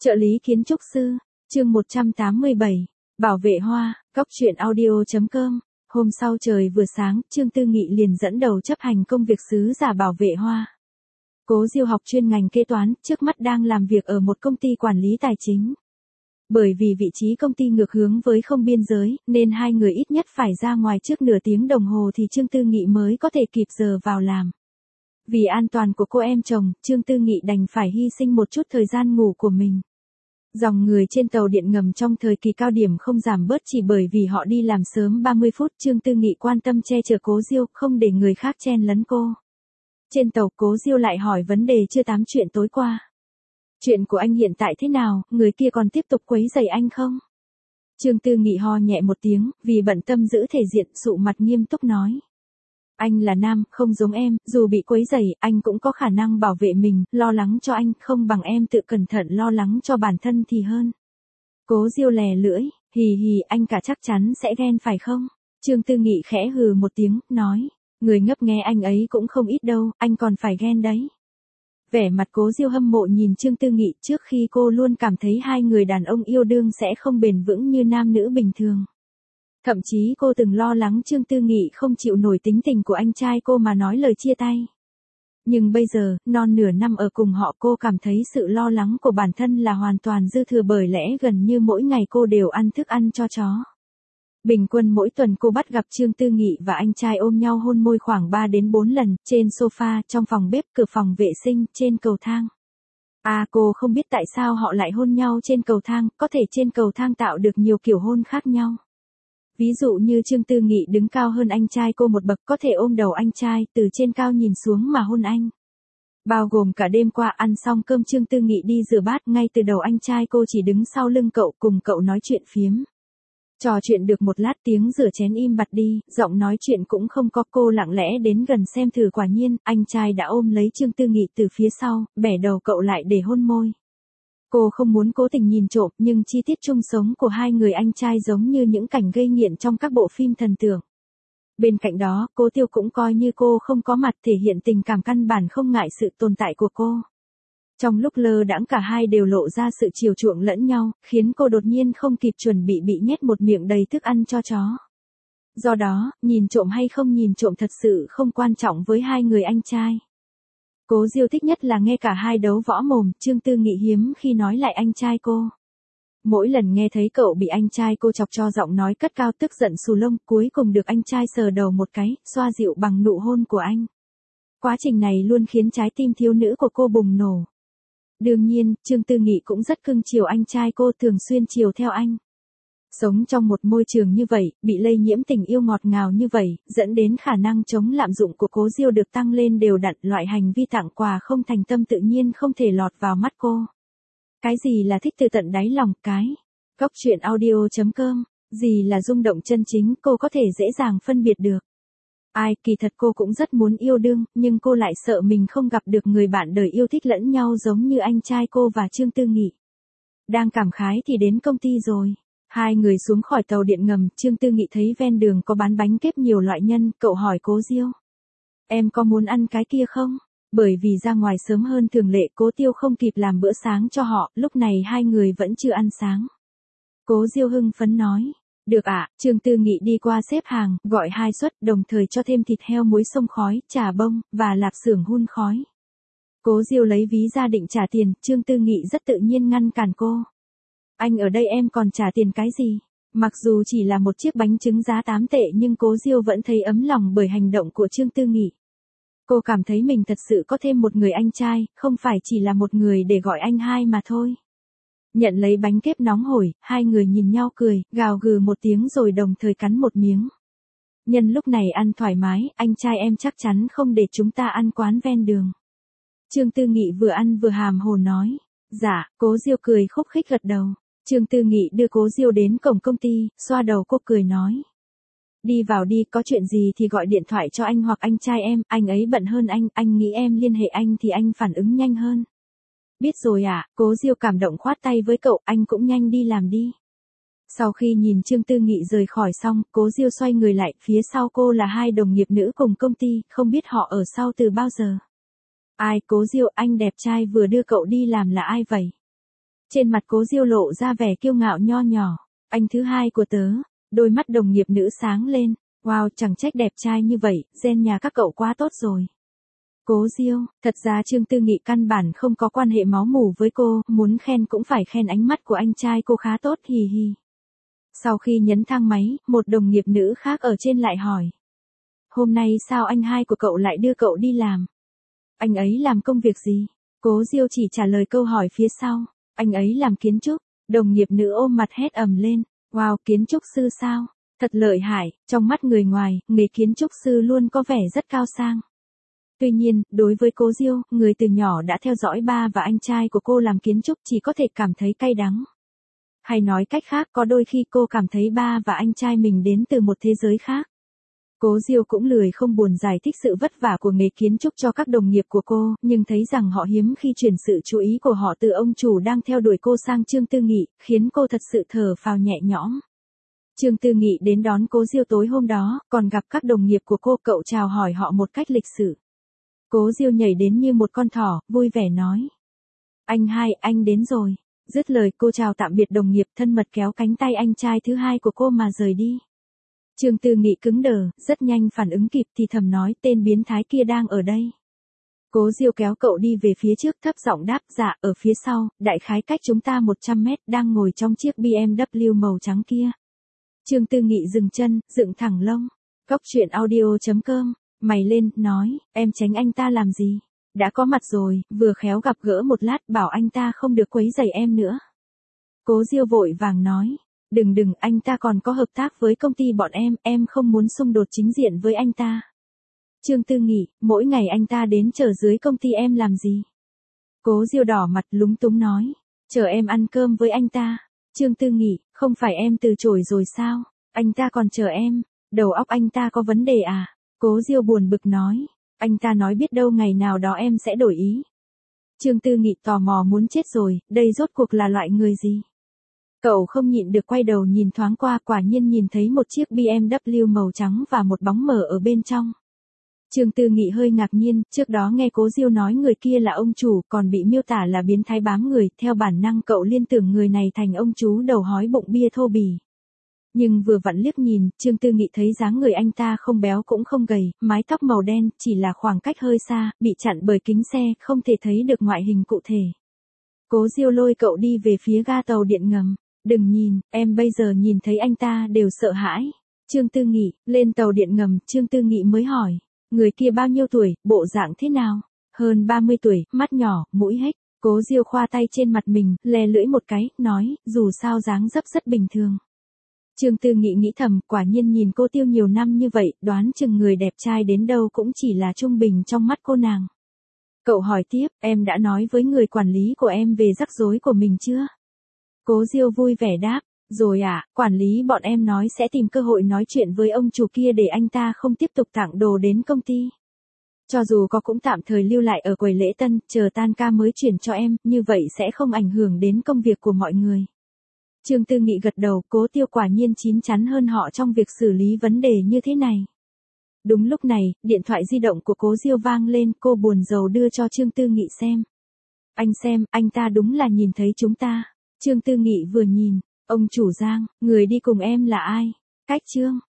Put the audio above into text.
Trợ lý kiến trúc sư, chương 187, bảo vệ hoa, góc truyện audio.com. Hôm sau trời vừa sáng, Trương Tư Nghị liền dẫn đầu chấp hành công việc sứ giả bảo vệ hoa. Cố Diêu học chuyên ngành kế toán, trước mắt đang làm việc ở một công ty quản lý tài chính. Bởi vì vị trí công ty ngược hướng với không biên giới, nên hai người ít nhất phải ra ngoài trước nửa tiếng đồng hồ thì Trương Tư Nghị mới có thể kịp giờ vào làm. Vì an toàn của cô em chồng, Trương Tư Nghị đành phải hy sinh một chút thời gian ngủ của mình. Dòng người trên tàu điện ngầm trong thời kỳ cao điểm không giảm bớt chỉ bởi vì họ đi làm sớm 30 phút. Trương Tư Nghị quan tâm che chở Cố Diêu, không để người khác chen lấn cô. Trên tàu, Cố Diêu lại hỏi vấn đề chưa tám chuyện tối qua. Chuyện của anh hiện tại thế nào, người kia còn tiếp tục quấy rầy anh không? Trương Tư Nghị ho nhẹ một tiếng, vì bận tâm giữ thể diện, sụ mặt nghiêm túc nói. Anh là nam, không giống em, dù bị quấy rầy, anh cũng có khả năng bảo vệ mình, lo lắng cho anh, không bằng em tự cẩn thận lo lắng cho bản thân thì hơn. Cố Diêu lè lưỡi, hì hì, anh cả chắc chắn sẽ ghen phải không? Trương Tư Nghị khẽ hừ một tiếng, nói, người ngấp nghe anh ấy cũng không ít đâu, anh còn phải ghen đấy. Vẻ mặt Cố Diêu hâm mộ nhìn Trương Tư Nghị, trước khi cô luôn cảm thấy hai người đàn ông yêu đương sẽ không bền vững như nam nữ bình thường. Thậm chí cô từng lo lắng Trương Tư Nghị không chịu nổi tính tình của anh trai cô mà nói lời chia tay. Nhưng bây giờ, non nửa năm ở cùng họ, cô cảm thấy sự lo lắng của bản thân là hoàn toàn dư thừa, bởi lẽ gần như mỗi ngày cô đều ăn thức ăn cho chó. Bình quân mỗi tuần cô bắt gặp Trương Tư Nghị và anh trai ôm nhau hôn môi khoảng 3 đến 4 lần, trên sofa, trong phòng bếp, cửa phòng vệ sinh, trên cầu thang. Cô không biết tại sao họ lại hôn nhau trên cầu thang, có thể trên cầu thang tạo được nhiều kiểu hôn khác nhau. Ví dụ như Trương Tư Nghị đứng cao hơn anh trai cô một bậc, có thể ôm đầu anh trai, từ trên cao nhìn xuống mà hôn anh. Bao gồm cả đêm qua ăn xong cơm Trương Tư Nghị đi rửa bát, ngay từ đầu anh trai cô chỉ đứng sau lưng cậu, cùng cậu nói chuyện phiếm. Trò chuyện được một lát, tiếng rửa chén im bặt đi, giọng nói chuyện cũng không có, cô lặng lẽ đến gần xem thử, quả nhiên, anh trai đã ôm lấy Trương Tư Nghị từ phía sau, bẻ đầu cậu lại để hôn môi. Cô không muốn cố tình nhìn trộm, nhưng chi tiết chung sống của hai người anh trai giống như những cảnh gây nghiện trong các bộ phim thần tượng. Bên cạnh đó, Cố Tiêu cũng coi như cô không có mặt, thể hiện tình cảm căn bản không ngại sự tồn tại của cô. Trong lúc lơ đãng cả hai đều lộ ra sự chiều chuộng lẫn nhau, khiến cô đột nhiên không kịp chuẩn bị nhét một miệng đầy thức ăn cho chó. Do đó, nhìn trộm hay không nhìn trộm thật sự không quan trọng với hai người anh trai. Cố Diêu thích nhất là nghe cả hai đấu võ mồm, Trương Tư Nghị hiếm khi nói lại anh trai cô. Mỗi lần nghe thấy cậu bị anh trai cô chọc cho giọng nói cất cao, tức giận xù lông, cuối cùng được anh trai sờ đầu một cái, xoa dịu bằng nụ hôn của anh. Quá trình này luôn khiến trái tim thiếu nữ của cô bùng nổ. Đương nhiên, Trương Tư Nghị cũng rất cưng chiều anh trai cô, thường xuyên chiều theo anh. Sống trong một môi trường như vậy, bị lây nhiễm tình yêu ngọt ngào như vậy, dẫn đến khả năng chống lạm dụng của Cố Diêu được tăng lên đều đặn, loại hành vi tặng quà không thành tâm tự nhiên không thể lọt vào mắt cô. Cái gì là thích từ tận đáy lòng, góc truyện audio.com, gì là rung động chân chính, cô có thể dễ dàng phân biệt được. Kỳ thật cô cũng rất muốn yêu đương, nhưng cô lại sợ mình không gặp được người bạn đời yêu thích lẫn nhau giống như anh trai cô và Trương Tư Nghị. Đang cảm khái thì đến công ty rồi. Hai người xuống khỏi tàu điện ngầm, Trương Tư Nghị thấy ven đường có bán bánh kếp nhiều loại nhân, cậu hỏi Cố Diêu. Em có muốn ăn cái kia không? Bởi vì ra ngoài sớm hơn thường lệ, Cố Tiêu không kịp làm bữa sáng cho họ, lúc này hai người vẫn chưa ăn sáng. Cố Diêu hưng phấn nói. Được ạ. Trương Tư Nghị đi qua xếp hàng, gọi 2 suất, đồng thời cho thêm thịt heo muối xông khói, chả bông, và lạp xưởng hun khói. Cố Diêu lấy ví ra định trả tiền, Trương Tư Nghị rất tự nhiên ngăn cản cô. Anh ở đây em còn trả tiền cái gì? Mặc dù chỉ là một chiếc bánh trứng giá 8 tệ nhưng Cố Diêu vẫn thấy ấm lòng bởi hành động của Trương Tư Nghị. Cô cảm thấy mình thật sự có thêm một người anh trai, không phải chỉ là một người để gọi anh hai mà thôi. Nhận lấy bánh kếp nóng hổi, hai người nhìn nhau cười, gào gừ một tiếng rồi đồng thời cắn một miếng. Nhân lúc này ăn thoải mái, anh trai em chắc chắn không để chúng ta ăn quán ven đường. Trương Tư Nghị vừa ăn vừa hàm hồ nói. Dạ, Cố Diêu cười khúc khích gật đầu. Trương Tư Nghị đưa Cố Diêu đến cổng công ty, xoa đầu cô cười nói. Đi vào đi, có chuyện gì thì gọi điện thoại cho anh hoặc anh trai em, anh ấy bận hơn anh nghĩ em liên hệ anh thì anh phản ứng nhanh hơn. Biết rồi ạ. Cố Diêu cảm động khoát tay với cậu, anh cũng nhanh đi làm đi. Sau khi nhìn Trương Tư Nghị rời khỏi xong, Cố Diêu xoay người lại, phía sau cô là hai đồng nghiệp nữ cùng công ty, không biết họ ở sau từ bao giờ. Cố Diêu, anh đẹp trai vừa đưa cậu đi làm là ai vậy? Trên mặt Cố Diêu lộ ra vẻ kiêu ngạo nho nhỏ. Anh thứ hai của tớ. Đôi mắt đồng nghiệp nữ sáng lên. Wow, chẳng trách đẹp trai như vậy, gen nhà các cậu quá tốt rồi. Cố Diêu, thật ra Trương Tư Nghị căn bản không có quan hệ máu mủ với cô, muốn khen cũng phải khen ánh mắt của anh trai cô khá tốt, hì hì. Sau khi nhấn thang máy, một đồng nghiệp nữ khác ở trên lại hỏi. Hôm nay sao anh hai của cậu lại đưa cậu đi làm? Anh ấy làm công việc gì? Cố Diêu chỉ trả lời câu hỏi phía sau. Anh ấy làm kiến trúc. Đồng nghiệp nữ ôm mặt hét ầm lên. Wow, kiến trúc sư sao? Thật lợi hại, trong mắt người ngoài, nghề kiến trúc sư luôn có vẻ rất cao sang. Tuy nhiên, đối với Cố Diêu, người từ nhỏ đã theo dõi ba và anh trai của cô làm kiến trúc chỉ có thể cảm thấy cay đắng. Hay nói cách khác, có đôi khi cô cảm thấy ba và anh trai mình đến từ một thế giới khác. Cố Diêu cũng lười không buồn giải thích sự vất vả của nghề kiến trúc cho các đồng nghiệp của cô, nhưng thấy rằng họ hiếm khi chuyển sự chú ý của họ từ ông chủ đang theo đuổi cô sang Trương Tư Nghị, khiến cô thật sự thở phào nhẹ nhõm. Trương Tư Nghị đến đón Cố Diêu tối hôm đó, còn gặp các đồng nghiệp của cô, cậu chào hỏi họ một cách lịch sự. Cố Diêu nhảy đến như một con thỏ, vui vẻ nói. Anh hai, anh đến rồi. Dứt lời cô chào tạm biệt đồng nghiệp, thân mật kéo cánh tay anh trai thứ hai của cô mà rời đi. Trương Tư Nghị cứng đờ, rất nhanh phản ứng kịp thì thầm nói tên biến thái kia đang ở đây. Cố Diêu kéo cậu đi về phía trước, thấp giọng đáp dạ, ở phía sau, đại khái cách chúng ta 100 mét, đang ngồi trong chiếc BMW màu trắng kia. Trương Tư Nghị dừng chân, dựng thẳng lông. Cóc truyện audio.com, mày lên, nói, em tránh anh ta làm gì? Đã có mặt rồi, vừa khéo gặp gỡ một lát, bảo anh ta không được quấy rầy em nữa. Cố Diêu vội vàng nói, đừng, anh ta còn có hợp tác với công ty bọn em không muốn xung đột chính diện với anh ta. Trương Tư Nghị, mỗi ngày anh ta đến chờ dưới công ty em làm gì? Cố Diêu đỏ mặt lúng túng nói, chờ em ăn cơm với anh ta. Trương Tư Nghị, không phải em từ chối rồi sao? Anh ta còn chờ em, đầu óc anh ta có vấn đề à? Cố Diêu buồn bực nói, anh ta nói biết đâu ngày nào đó em sẽ đổi ý. Trương Tư Nghị tò mò muốn chết rồi, đây rốt cuộc là loại người gì? Cậu không nhịn được quay đầu nhìn thoáng qua, quả nhiên nhìn thấy một chiếc BMW màu trắng và một bóng mờ ở bên trong. Trương Tư Nghị hơi ngạc nhiên, trước đó nghe Cố Diêu nói người kia là ông chủ, còn bị miêu tả là biến thái bám người, theo bản năng cậu liên tưởng người này thành ông chú đầu hói bụng bia thô bỉ. Nhưng vừa vặn liếc nhìn, Trương Tư Nghị thấy dáng người anh ta không béo cũng không gầy, mái tóc màu đen, chỉ là khoảng cách hơi xa, bị chặn bởi kính xe, không thể thấy được ngoại hình cụ thể. Cố Diêu lôi cậu đi về phía ga tàu điện ngầm. Đừng nhìn, em bây giờ nhìn thấy anh ta đều sợ hãi. Trương Tư Nghị, lên tàu điện ngầm, Trương Tư Nghị mới hỏi. Người kia bao nhiêu tuổi, bộ dạng thế nào? Hơn 30 tuổi, mắt nhỏ, mũi hếch. Cố Diêu khoa tay trên mặt mình, lè lưỡi một cái, nói, dù sao dáng dấp rất bình thường. Trương Tư Nghị nghĩ thầm, quả nhiên nhìn cô Tiêu nhiều năm như vậy, đoán chừng người đẹp trai đến đâu cũng chỉ là trung bình trong mắt cô nàng. Cậu hỏi tiếp, em đã nói với người quản lý của em về rắc rối của mình chưa? Cố Diêu vui vẻ đáp, rồi à, quản lý bọn em nói sẽ tìm cơ hội nói chuyện với ông chủ kia để anh ta không tiếp tục tặng đồ đến công ty. Cho dù có cũng tạm thời lưu lại ở quầy lễ tân, chờ tan ca mới chuyển cho em, như vậy sẽ không ảnh hưởng đến công việc của mọi người. Trương Tư Nghị gật đầu, Cố Tiêu quả nhiên chín chắn hơn họ trong việc xử lý vấn đề như thế này. Đúng lúc này, điện thoại di động của Cố Diêu vang lên, cô buồn rầu đưa cho Trương Tư Nghị xem. Anh xem, anh ta đúng là nhìn thấy chúng ta. Trương Tư Nghị vừa nhìn, ông chủ Giang, người đi cùng em là ai? Cách Trương,